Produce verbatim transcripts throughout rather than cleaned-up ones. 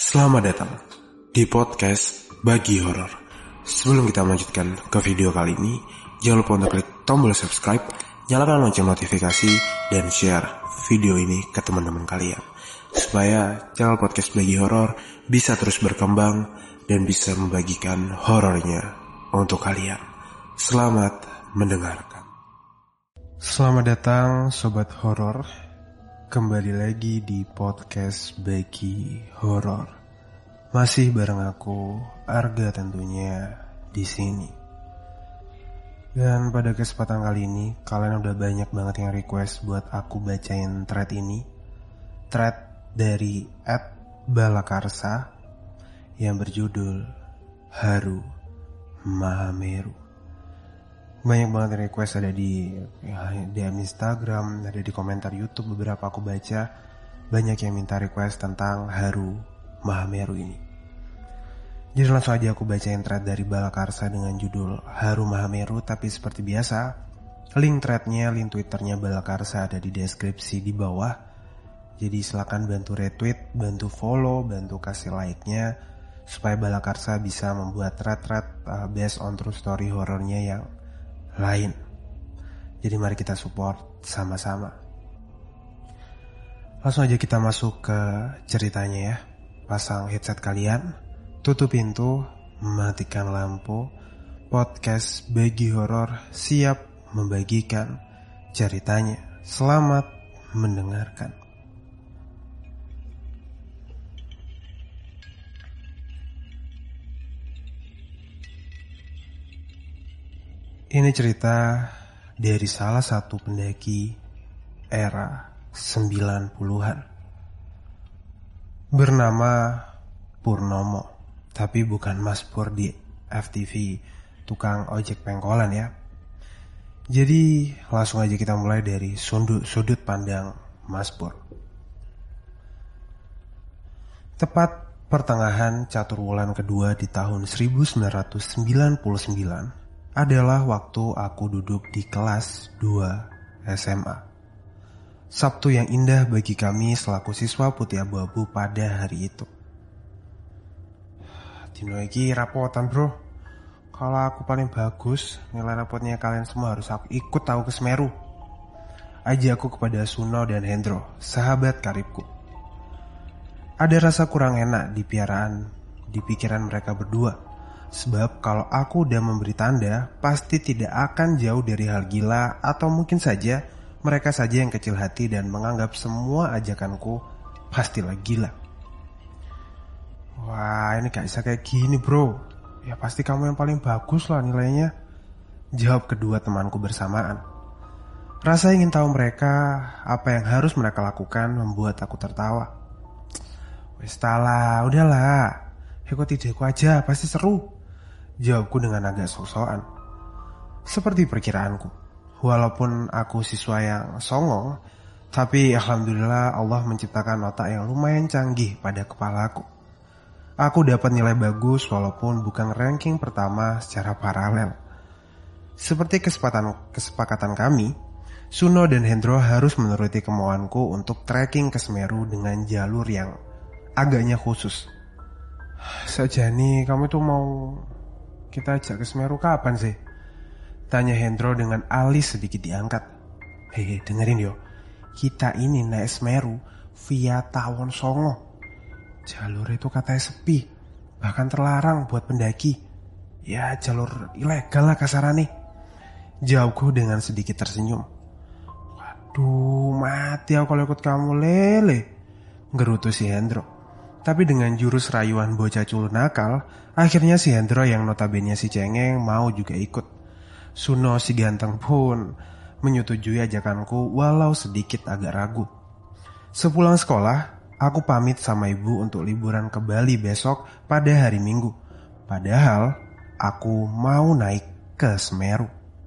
Selamat datang di podcast Bagi Horor. Sebelum kita melanjutkan ke video kali ini, jangan lupa untuk klik tombol subscribe, nyalakan lonceng notifikasi, dan share video ini ke teman-teman kalian, supaya channel podcast Bagi Horor bisa terus berkembang dan bisa membagikan horornya untuk kalian. Selamat mendengarkan. Selamat datang Sobat Horor, kembali lagi di podcast Bagi Horor. Masih bareng aku, Arga tentunya di sini. Dan pada kesempatan kali ini, kalian udah banyak banget yang request buat aku bacain thread ini. Thread dari at balakarsa yang berjudul Haru Mahameru. Banyak banget yang request, ada di ya, D M Instagram, ada di komentar YouTube, beberapa aku baca. Banyak yang minta request tentang Haru Mahameru ini. Jadi langsung aja aku bacain thread dari Balakarsa dengan judul Haru Mahameru. Tapi seperti biasa, link threadnya, link twitternya Balakarsa ada di deskripsi di bawah. Jadi silakan bantu retweet, bantu follow, bantu kasih like-nya, supaya Balakarsa bisa membuat thread-thread uh, based on true story horornya yang lain. Jadi mari kita support sama-sama. Langsung aja kita masuk ke ceritanya ya. Pasang headset kalian, tutup pintu, matikan lampu. Podcast Bagi Horor siap membagikan ceritanya. Selamat mendengarkan. Ini cerita dari salah satu pendaki era sembilan puluhan. Bernama Purnomo, tapi bukan Mas Pur di F T V tukang ojek pengkolan ya. Jadi langsung aja kita mulai dari sudut, sudut pandang Mas Pur. Tepat pertengahan caturwulan kedua di tahun seribu sembilan ratus sembilan puluh sembilan adalah waktu aku duduk di kelas dua S M A. Sabtu yang indah bagi kami selaku siswa putih abu-abu pada hari itu. Dino iki rapotan bro. Kalau aku paling bagus, nilai rapotnya kalian semua harus aku ikut tahu ke Semeru. Ajakku kepada Suno dan Hendro, sahabat karibku. Ada rasa kurang enak di piaraan, di pikiran mereka berdua. Sebab kalau aku udah memberi tanda, pasti tidak akan jauh dari hal gila, atau mungkin saja mereka saja yang kecil hati dan menganggap semua ajakanku pastilah gila. Wah, ini gak bisa kayak gini bro. Ya pasti kamu yang paling bagus lah nilainya, jawab kedua temanku bersamaan. Rasa ingin tahu mereka apa yang harus mereka lakukan membuat aku tertawa. Wes tala, udahlah, ikut ideku aja, pasti seru, jawabku dengan agak sok-sokan. Seperti perkiraanku, walaupun aku siswa yang songong, tapi alhamdulillah Allah menciptakan otak yang lumayan canggih pada kepalaku. Aku dapat nilai bagus walaupun bukan ranking pertama secara paralel. Seperti kesepakatan, kesepakatan kami, Suno dan Hendro harus menuruti kemauanku untuk trekking ke Semeru dengan jalur yang agaknya khusus. Sajani, kamu tuh mau kita ajak ke Semeru kapan sih? Tanya Hendro dengan alis sedikit diangkat. Hehe, dengerin yo. Kita ini naik Semeru via Tawon Songo. Jalur itu katanya sepi, bahkan terlarang buat pendaki. Ya jalur ilegal lah kasarannya, jawabku dengan sedikit tersenyum. Waduh, mati aku kalau ikut kamu lele, gerutu si Hendro. Tapi dengan jurus rayuan bocah culun nakal, akhirnya si Hendro yang notabene si cengeng mau juga ikut. Suno si ganteng pun menyetujui ajakanku walau sedikit agak ragu. Sepulang sekolah, aku pamit sama ibu untuk liburan ke Bali besok pada hari Minggu. Padahal aku mau naik ke Semeru.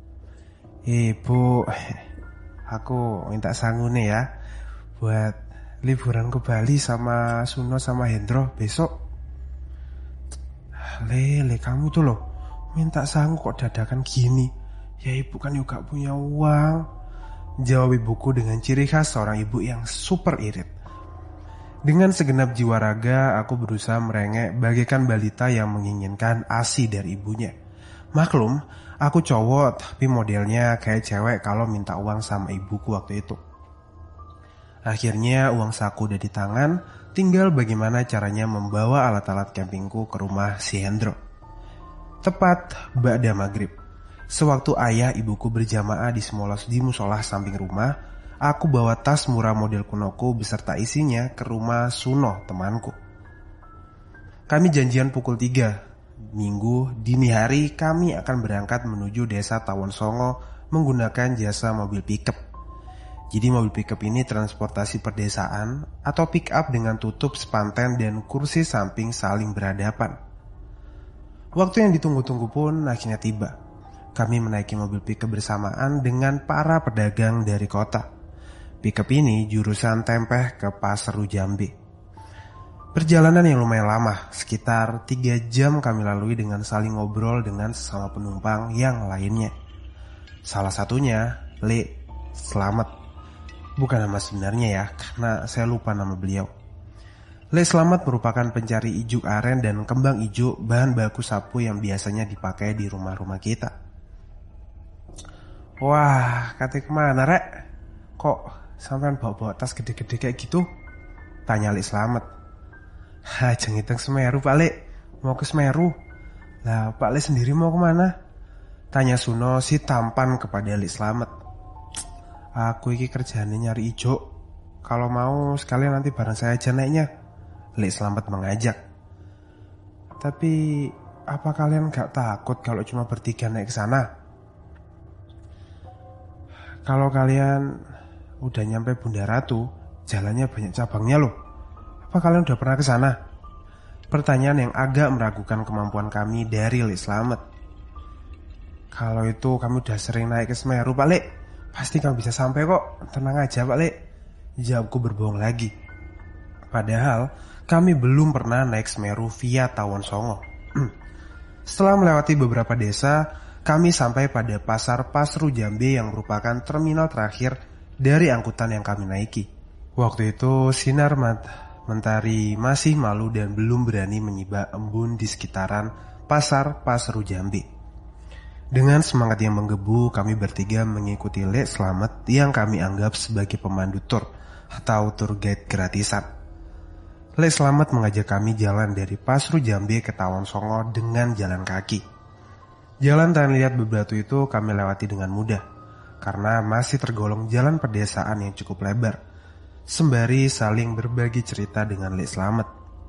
Ibu, aku minta sangune ya buat liburan ke Bali sama Suno sama Hendro besok. Lele, kamu tuh loh minta sangu kok dadakan gini. Ya ibu kan juga punya uang, jawab ibuku dengan ciri khas seorang ibu yang super irit. Dengan segenap jiwa raga, aku berusaha merengek bagaikan balita yang menginginkan ASI dari ibunya. Maklum, aku cowok tapi modelnya kayak cewek kalau minta uang sama ibuku waktu itu. Akhirnya uang saku udah di tangan, tinggal bagaimana caranya membawa alat-alat campingku ke rumah si Hendro. Tepat ba'da maghrib, sewaktu ayah ibuku berjamaah di semolas di musola samping rumah, aku bawa tas murah model kunoku beserta isinya ke rumah Suno temanku. Kami janjian pukul tiga. Minggu dini hari kami akan berangkat menuju desa Tawon Songo menggunakan jasa mobil pickup. Jadi mobil pickup ini transportasi perdesaan atau pick up dengan tutup sepanten dan kursi samping saling berhadapan. Waktu yang ditunggu-tunggu pun akhirnya tiba. Kami menaiki mobil pickup bersamaan dengan para pedagang dari kota. Pickup ini jurusan Tempeh ke Paseru Jambi. Perjalanan yang lumayan lama, sekitar tiga jam kami lalui dengan saling ngobrol dengan sesama penumpang yang lainnya. Salah satunya, Le Slamet. Bukan nama sebenarnya ya, karena saya lupa nama beliau. Le Slamet merupakan pencari ijuk aren dan kembang ijuk, bahan baku sapu yang biasanya dipakai di rumah-rumah kita. Wah, katanya kemana, Rek? Kok sampean bawa-bawa tas gede-gede kayak gitu? Tanya Le Slamet. Hah, jengiteng Semeru, Pak Le. Mau ke Semeru. Lah, Pak Le sendiri mau kemana? Tanya Suno si tampan kepada Le Slamet. Aku iki kerjaannya nyari ijo. Kalau mau sekalian nanti bareng saya aja naiknya. Le Slamet mengajak. Tapi apa kalian gak takut kalau cuma bertiga naik ke sana? Kalau kalian udah nyampe Bunda Ratu, jalannya banyak cabangnya loh. Apa kalian udah pernah ke sana? Pertanyaan yang agak meragukan kemampuan kami dari Le Slamet. Kalau itu kami udah sering naik ke Semeru, Pak Le. Pasti kamu bisa sampai kok. Tenang aja, Pak Le. Jawabku berbohong lagi. Padahal kami belum pernah naik Semeru via Tawon Songo. Setelah melewati beberapa desa, kami sampai pada Pasar Paseru Jambi yang merupakan terminal terakhir dari angkutan yang kami naiki. Waktu itu sinar mentari masih malu dan belum berani menyibak embun di sekitaran Pasar Paseru Jambi. Dengan semangat yang menggebu, kami bertiga mengikuti Le Slamet yang kami anggap sebagai pemandu tur atau tour guide gratisan. Le Slamet mengajak kami jalan dari Paseru Jambi ke Tawon Songo dengan jalan kaki. Jalan tanah liat bebatu itu kami lewati dengan mudah, karena masih tergolong jalan pedesaan yang cukup lebar, sembari saling berbagi cerita dengan Le Slamet.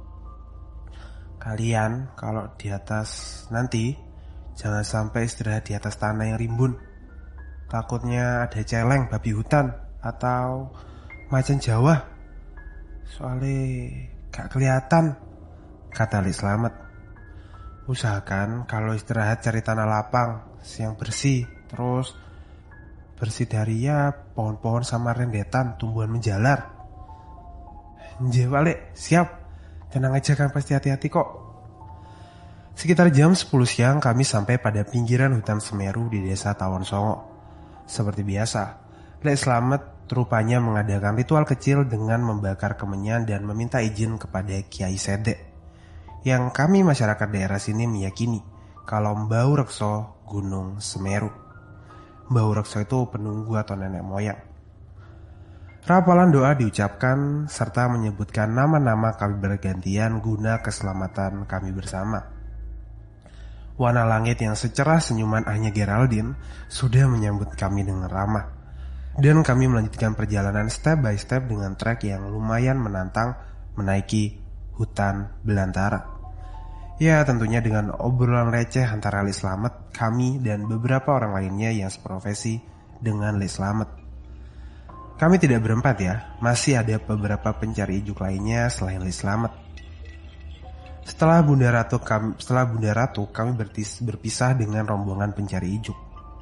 Kalian kalau di atas nanti jangan sampai istirahat di atas tanah yang rimbun. Takutnya ada celeng babi hutan atau macan Jawa. Soalnya gak kelihatan, kata Le Slamet. Usahakan kalau istirahat cari tanah lapang yang bersih, terus bersih dari ya pohon-pohon sama rendetan tumbuhan menjalar. Nje, Pak Le, siap. Tenang aja kan, pasti hati-hati kok. Sekitar jam sepuluh siang kami sampai pada pinggiran hutan Semeru di desa Tawon Songo. Seperti biasa, Le Slamet rupanya mengadakan ritual kecil dengan membakar kemenyan dan meminta izin kepada Kiai Sedek, yang kami masyarakat daerah sini meyakini kalau Mbau Rekso Gunung Semeru. Mbau Rekso itu penunggu atau nenek moyang. Rapalan doa diucapkan serta menyebutkan nama-nama kami bergantian guna keselamatan kami bersama. Warna langit yang secerah senyuman Anya Geraldine sudah menyambut kami dengan ramah. Dan kami melanjutkan perjalanan step by step dengan trek yang lumayan menantang menaiki hutan belantara. Ya, tentunya dengan obrolan receh antara Le Slamet, kami dan beberapa orang lainnya yang seprofesi dengan Le Slamet. Kami tidak berempat ya, masih ada beberapa pencari ijuk lainnya selain Le Slamet. Setelah Bunda Ratu kami, setelah Bunda Ratu kami bertis, berpisah dengan rombongan pencari ijuk.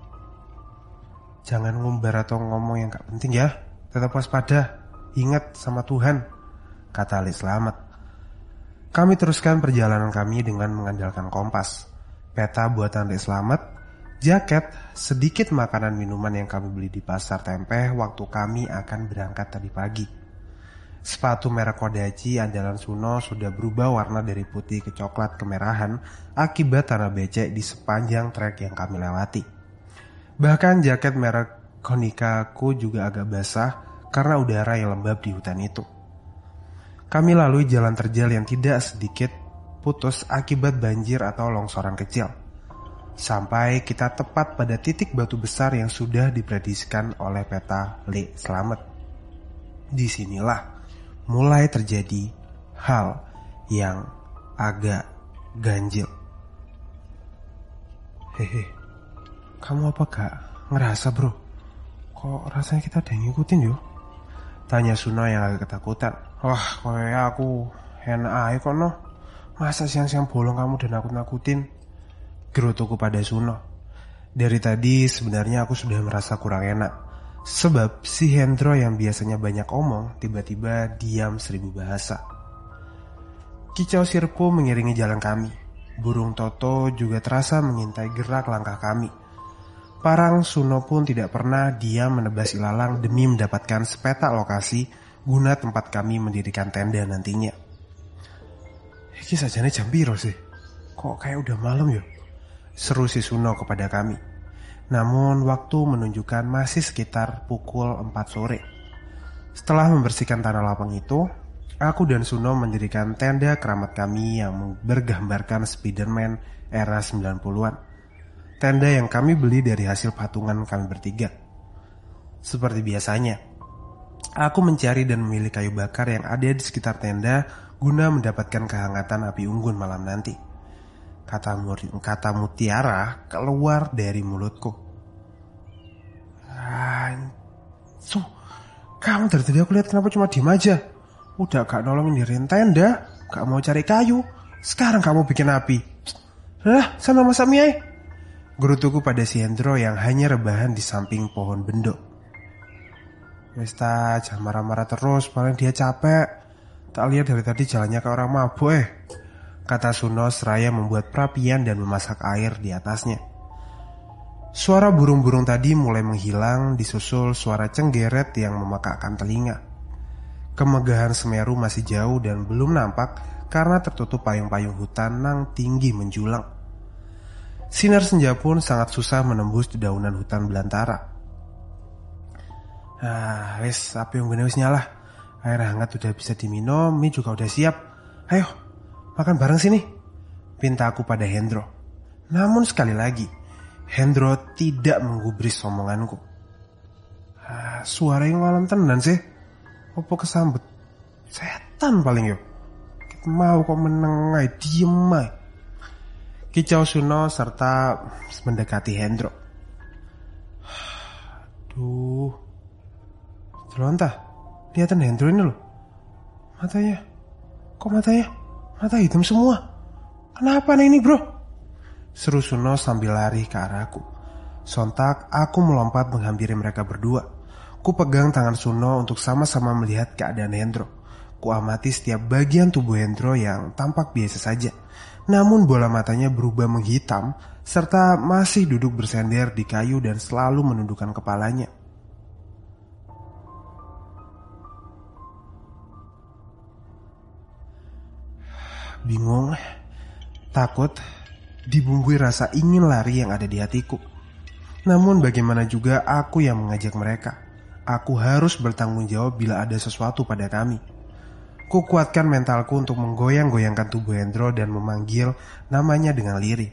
Jangan ngumbar atau ngomong yang gak penting ya. Tetap waspada. Ingat sama Tuhan, kata Le Slamet. Kami teruskan perjalanan kami dengan mengandalkan kompas, peta buatan Le Slamet, jaket, sedikit makanan minuman yang kami beli di pasar Tempeh waktu kami akan berangkat tadi pagi. Sepatu merek Kodachi andalan Suno sudah berubah warna dari putih ke coklat kemerahan akibat tanah becek di sepanjang trek yang kami lewati. Bahkan jaket merek Konica ku juga agak basah karena udara yang lembab di hutan itu. Kami lalui jalan terjal yang tidak sedikit putus akibat banjir atau longsoran kecil. Sampai kita tepat pada titik batu besar yang sudah diprediksikan oleh peta Le Selamat. Disinilah mulai terjadi hal yang agak ganjil. Hehe, kamu apa gak ngerasa bro? Kok rasanya kita ada yang ngikutin yo? Tanya Suno yang agak ketakutan. Wah, kayak aku enak aja kok no. Masa siang-siang bolong kamu dan nakut-nakutin? Gerutuku pada Suno. Dari tadi sebenarnya aku sudah merasa kurang enak. Sebab si Hendro yang biasanya banyak omong tiba-tiba diam seribu bahasa. Kicau sirpu mengiringi jalan kami. Burung Toto juga terasa mengintai gerak langkah kami. Parang Suno pun tidak pernah diam menebas ilalang demi mendapatkan sepetak lokasi guna tempat kami mendirikan tenda nantinya. Iki sajane jam piro sih? Kok kayak udah malam ya? Seru si Suno kepada kami. Namun waktu menunjukkan masih sekitar pukul empat sore. Setelah membersihkan tanah lapang itu, aku dan Suno mendirikan tenda keramat kami yang bergambarkan Spiderman era sembilan puluhan. Tenda yang kami beli dari hasil patungan kami bertiga. Seperti biasanya, aku mencari dan memilih kayu bakar yang ada di sekitar tenda guna mendapatkan kehangatan api unggun malam nanti. Kata, kata mutiara keluar dari mulutku. Ansu, kamu dari tadi aku lihat kenapa cuma diem aja? Udah gak nolongin diriin tenda, gak mau cari kayu, sekarang kamu bikin api. Lah, sana masak mie ay. Gerutuku pada si Hendro yang hanya rebahan di samping pohon bendo. Westa, jangan marah-marah terus, paling dia capek. Tak lihat dari tadi jalannya kayak orang mabuk eh. Kata Suno seraya membuat perapian dan memasak air di atasnya. Suara burung-burung tadi mulai menghilang disusul suara cenggeret yang memakakkan telinga. Kemegahan Semeru masih jauh dan belum nampak karena tertutup payung-payung hutan yang tinggi menjulang. Sinar senja pun sangat susah menembus dedaunan hutan belantara. Ah, wes, api unggun wis nyala. Air hangat udah bisa diminum, mie juga udah siap. Ayo, makan bareng sini, pinta aku pada Hendro. Namun sekali lagi, Hendro tidak menggubris omonganku. Ah, suara yang malam tenan sih. Opo kesambet setan paling yo. Mau kok menengai diem ay. Kicau Suno serta mendekati Hendro. Duh, Jelonta, lihatan Hendro ini loh. Matanya, kok matanya mata hitam semua? Kenapa nih ini bro? Seru Suno sambil lari ke arahku. Sontak aku melompat menghampiri mereka berdua. Ku pegang tangan Suno untuk sama-sama melihat keadaan Hendro. Ku amati setiap bagian tubuh Hendro yang tampak biasa saja. Namun bola matanya berubah menghitam serta masih duduk bersender di kayu dan selalu menundukkan kepalanya. Bingung, takut, dibumbui rasa ingin lari yang ada di hatiku. Namun bagaimana juga aku yang mengajak mereka. Aku harus bertanggung jawab bila ada sesuatu pada kami. Ku kuatkan mentalku untuk menggoyang-goyangkan tubuh Hendro dan memanggil namanya dengan lirih.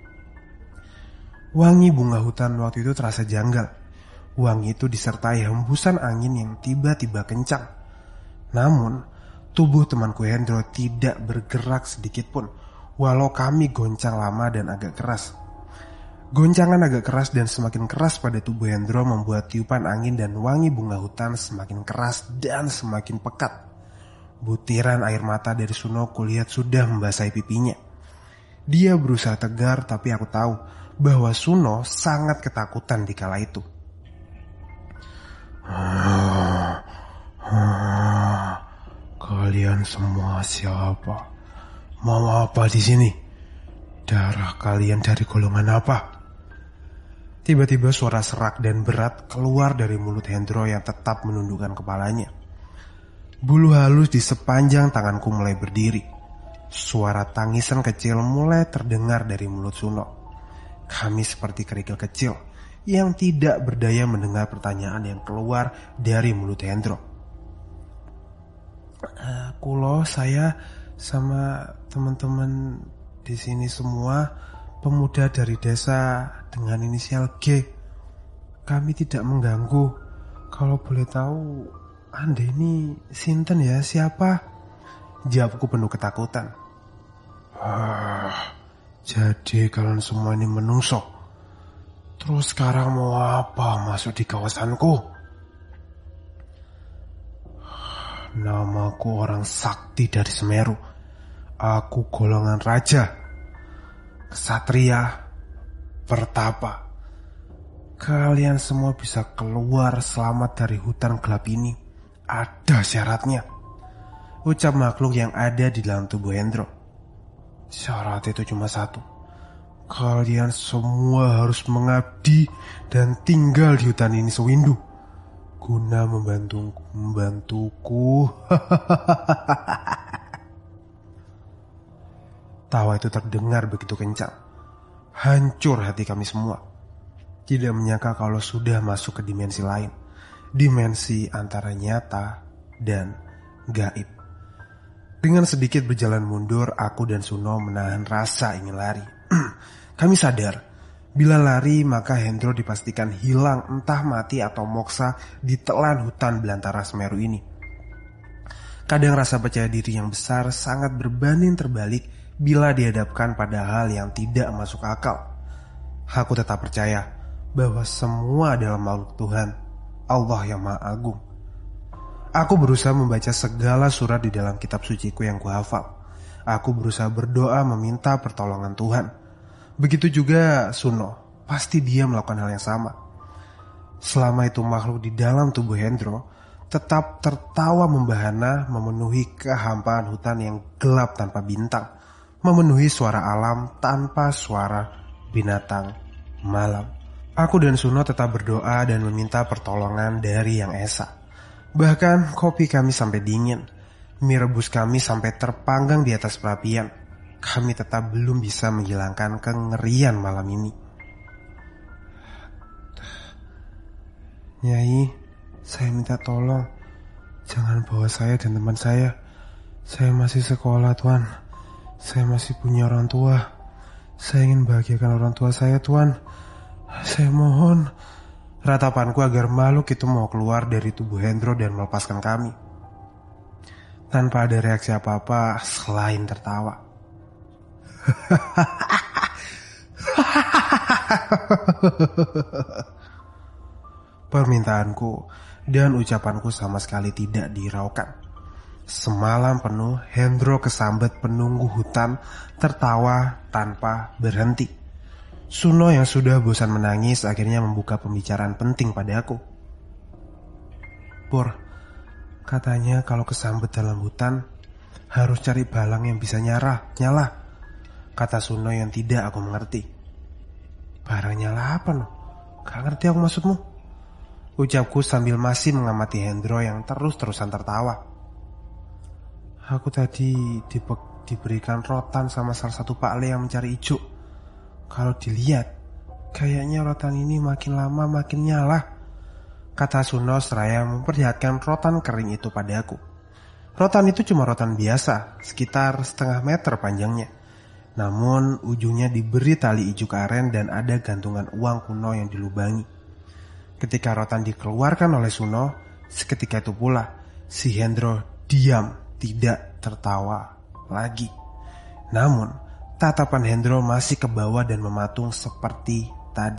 Wangi bunga hutan waktu itu terasa janggal. Wangi itu disertai hembusan angin yang tiba-tiba kencang. Namun, tubuh temanku Hendro tidak bergerak sedikit pun, walau kami goncang lama dan agak keras. Goncangan agak keras dan semakin keras pada tubuh Hendro membuat tiupan angin dan wangi bunga hutan semakin keras dan semakin pekat. Butiran air mata dari Suno kulihat sudah membasahi pipinya. Dia berusaha tegar, tapi aku tahu bahwa Suno sangat ketakutan di kala itu. Ah, ah, kalian semua siapa? Mau apa di sini? Darah kalian dari golongan apa? Tiba-tiba suara serak dan berat keluar dari mulut Hendro yang tetap menundukkan kepalanya. Bulu halus di sepanjang tanganku mulai berdiri. Suara tangisan kecil mulai terdengar dari mulut Suno. Kami seperti kerikil kecil yang tidak berdaya mendengar pertanyaan yang keluar dari mulut Hendro. Uh, kulo, saya sama teman-teman di sini semua pemuda dari desa dengan inisial G. Kami tidak mengganggu. Kalau boleh tahu, Anda ini sinten ya, siapa? Jawabku penuh ketakutan. Ah, jadi kalian semua ini menungso. Terus sekarang mau apa masuk di kawasanku? Namaku orang sakti dari Semeru. Aku golongan raja, kesatria, pertapa. Kalian semua bisa keluar selamat dari hutan gelap ini. Ada syaratnya, ucap makhluk yang ada di dalam tubuh Hendro. Syarat itu cuma satu. Kalian semua harus mengabdi dan tinggal di hutan ini sewindu guna membantu membantuku. Tawa itu terdengar begitu kencang. Hancur hati kami semua. Tidak menyangka kalau sudah masuk ke dimensi lain. Dimensi antara nyata dan gaib. Dengan sedikit berjalan mundur, aku dan Suno menahan rasa ingin lari. Kami sadar, bila lari maka Hendro dipastikan hilang entah mati atau moksa di telan hutan belantara Semeru ini. Kadang rasa percaya diri yang besar sangat berbanding terbalik bila dihadapkan pada hal yang tidak masuk akal. Aku tetap percaya bahwa semua adalah makhluk Tuhan, Allah yang Maha Agung. Aku berusaha membaca segala surat di dalam kitab suciku yang kuhafal. Aku berusaha berdoa meminta pertolongan Tuhan. Begitu juga Suno, pasti dia melakukan hal yang sama. Selama itu makhluk di dalam tubuh Hendro tetap tertawa membahana memenuhi kehampaan hutan yang gelap tanpa bintang, memenuhi suara alam tanpa suara binatang malam. Aku dan Suno tetap berdoa dan meminta pertolongan dari Yang Esa. Bahkan kopi kami sampai dingin, mie rebus kami sampai terpanggang di atas perapian. Kami tetap belum bisa menghilangkan kengerian malam ini. Nyai, saya minta tolong, jangan bawa saya dan teman saya. Saya masih sekolah, Tuan. Saya masih punya orang tua. Saya ingin bahagiakan orang tua saya, Tuan. Saya mohon. Ratapanku agar makhluk itu mau keluar dari tubuh Hendro dan melepaskan kami. Tanpa ada reaksi apa-apa selain tertawa. Permintaanku dan ucapanku sama sekali tidak dihiraukan. Semalam penuh Hendro kesambet penunggu hutan tertawa tanpa berhenti. Suno yang sudah bosan menangis akhirnya membuka pembicaraan penting padaku. Pur, katanya kalau kesambet dalam hutan harus cari balang yang bisa nyala, nyala. Kata Suno yang tidak aku mengerti. Barang nyala apa no? Gak ngerti aku maksudmu. Ucapku sambil masih mengamati Hendro yang terus-terusan tertawa. Aku tadi dipe- diberikan rotan sama salah satu Pak Le yang mencari ijuk. Kalau dilihat, kayaknya rotan ini makin lama makin nyala, kata Suno seraya memperlihatkan rotan kering itu padaku. Rotan itu cuma rotan biasa, sekitar setengah meter panjangnya. Namun ujungnya diberi tali ijuk aren dan ada gantungan uang kuno yang dilubangi. Ketika rotan dikeluarkan oleh Suno, seketika itu pula si Hendro diam, tidak tertawa lagi. Namun tatapan Hendro masih ke bawah dan mematung seperti tadi.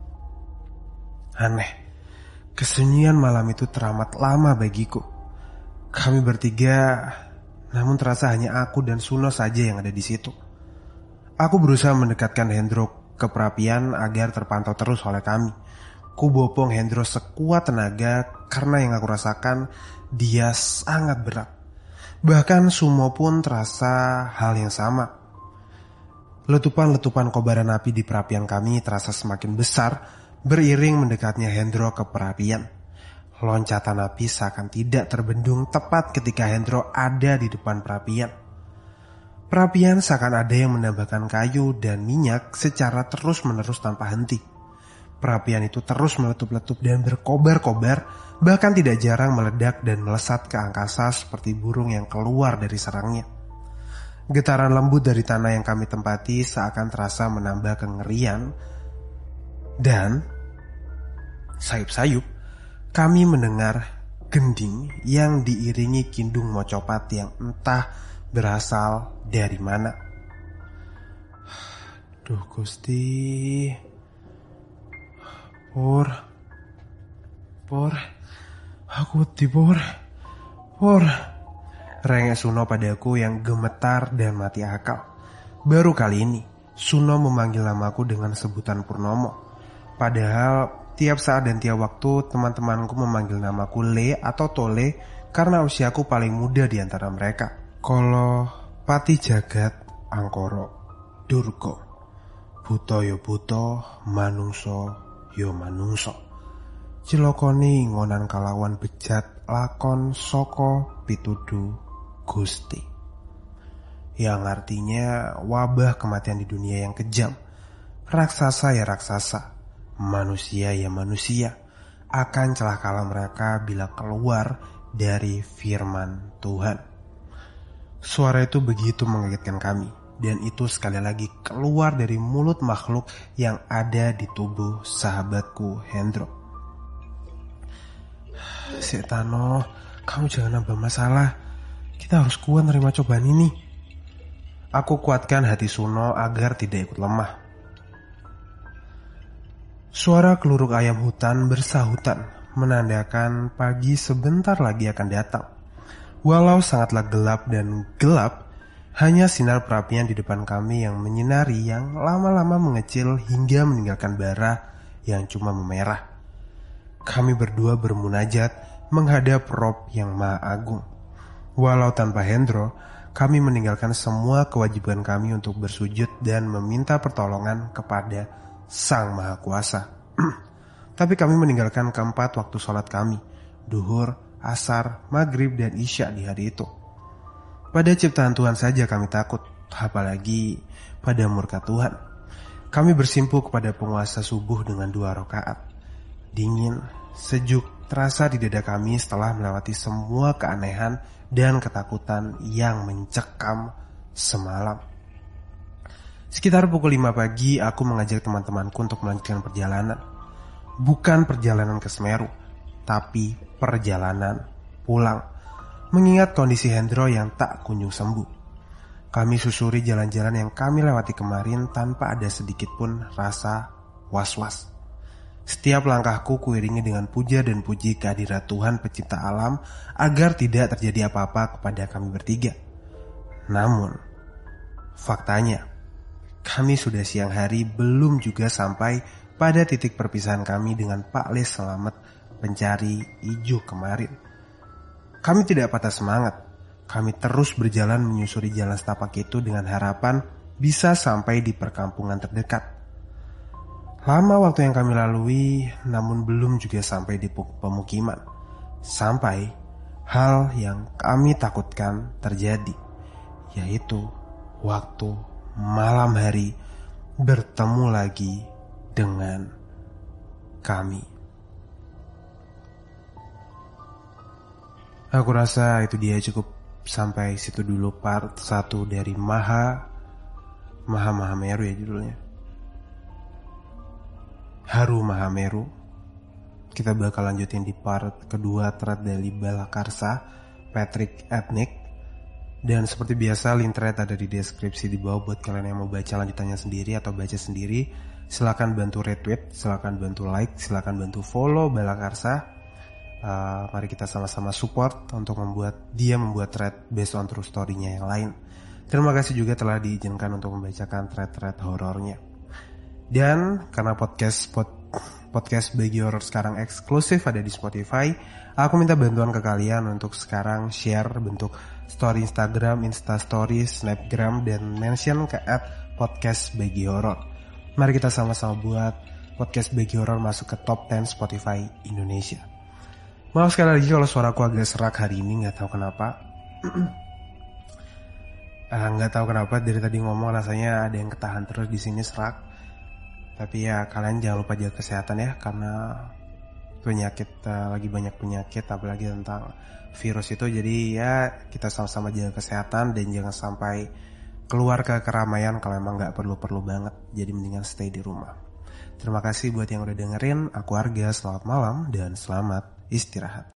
Aneh, kesunyian malam itu teramat lama bagiku. Kami bertiga, namun terasa hanya aku dan Suno saja yang ada di situ. Aku berusaha mendekatkan Hendro ke perapian agar terpantau terus oleh kami. Ku bopong Hendro sekuat tenaga karena yang aku rasakan dia sangat berat. Bahkan Sumo pun terasa hal yang sama. Letupan-letupan kobaran api di perapian kami terasa semakin besar beriring mendekatnya Hendro ke perapian. Loncatan api seakan tidak terbendung tepat ketika Hendro ada di depan perapian. Perapian seakan ada yang menambahkan kayu dan minyak secara terus-menerus tanpa henti. Perapian itu terus meletup-letup dan berkobar-kobar, bahkan tidak jarang meledak dan melesat ke angkasa seperti burung yang keluar dari sarangnya. Getaran lembut dari tanah yang kami tempati seakan terasa menambah kengerian, dan sayup-sayup kami mendengar gending yang diiringi kindung mocopat yang entah berasal dari mana. Duh Gusti, Pur, Pur, aku wedi Pur, Pur. Rengek Suno padaku yang gemetar dan mati akal. Baru kali ini Suno memanggil namaku dengan sebutan Purnomo. Padahal tiap saat dan tiap waktu teman-temanku memanggil namaku Le atau Tole karena usiaku paling muda di antara mereka. Kolo Pati Jagat Angkoro Durga, Buto yo buto, manungso yo manungso. Cilokoni ngonan kalawan bejat lakon soko pitudu Gusti, yang artinya wabah kematian di dunia yang kejam. Raksasa ya raksasa, manusia ya manusia, akan celakalah mereka bila keluar dari firman Tuhan. Suara itu begitu mengagetkan kami, dan itu sekali lagi keluar dari mulut makhluk yang ada di tubuh sahabatku Hendro. Setano, kamu jangan nambah masalah. Kita harus kuat nerima cobaan ini. Aku kuatkan hati Suno agar tidak ikut lemah. Suara keluruk ayam hutan bersahutan menandakan pagi sebentar lagi akan datang. Walau sangatlah gelap dan gelap, hanya sinar perapian di depan kami yang menyinari yang lama-lama mengecil hingga meninggalkan bara yang cuma memerah. Kami berdua bermunajat menghadap Rob yang Maha Agung. Walau tanpa Hendro, kami meninggalkan semua kewajiban kami untuk bersujud dan meminta pertolongan kepada Sang Maha Kuasa. Tapi kami meninggalkan keempat waktu sholat kami, duhur, asar, maghrib, dan isya di hari itu. Pada ciptaan Tuhan saja kami takut, apalagi pada murka Tuhan. Kami bersimpu kepada penguasa subuh dengan dua rakaat. Dingin, sejuk, terasa di dada kami setelah melewati semua keanehan dan ketakutan yang mencekam semalam. Sekitar pukul lima pagi, aku mengajak teman-temanku untuk melanjutkan perjalanan. Bukan perjalanan ke Semeru, tapi perjalanan pulang. Mengingat kondisi Hendro yang tak kunjung sembuh. Kami susuri jalan-jalan yang kami lewati kemarin tanpa ada sedikit pun rasa was-was. Setiap langkahku kuiringi dengan puja dan puji kehadirat Tuhan pencipta alam agar tidak terjadi apa-apa kepada kami bertiga. Namun, faktanya, kami sudah siang hari belum juga sampai pada titik perpisahan kami dengan Pak Les Selamat pencari ijo kemarin. Kami tidak patah semangat. Kami terus berjalan menyusuri jalan setapak itu dengan harapan bisa sampai di perkampungan terdekat. Lama waktu yang kami lalui, namun belum juga sampai di pemukiman. Sampai hal yang kami takutkan terjadi, yaitu waktu malam hari bertemu lagi dengan kami. Aku rasa itu dia, cukup sampai situ dulu part satu dari Maha Maha Mahameru ya judulnya. Haru Mahameru. Kita bakal lanjutin di part kedua thread dari Balakarsa, Patrick Ethnic. Dan seperti biasa link thread ada di deskripsi di bawah buat kalian yang mau baca lanjutannya sendiri atau baca sendiri. Silakan bantu retweet, silakan bantu like, silakan bantu follow Balakarsa. Uh, mari kita sama-sama support untuk membuat dia membuat thread based on true story-nya yang lain. Terima kasih juga telah diizinkan untuk membacakan thread-thread horornya. Dan karena podcast pod, podcast Bagi Horor sekarang eksklusif ada di Spotify, aku minta bantuan ke kalian untuk sekarang share bentuk story Instagram, Insta Stories, Snapgram, dan mention ke at podcast Bagi Horor. Mari kita sama-sama buat podcast Bagi Horor masuk ke top sepuluh Spotify Indonesia. Maaf sekali lagi kalau suaraku agak serak hari ini, nggak tahu kenapa. Ah, nggak tahu kenapa dari tadi ngomong rasanya ada yang ketahan terus di sini serak. Tapi ya kalian jangan lupa jaga kesehatan ya, karena penyakit uh, lagi banyak penyakit apalagi tentang virus itu. Jadi ya kita sama-sama jaga kesehatan dan jangan sampai keluar ke keramaian kalau emang nggak perlu-perlu banget. Jadi mendingan stay di rumah. Terima kasih buat yang udah dengerin. Aku Arga, selamat malam dan selamat istirahat.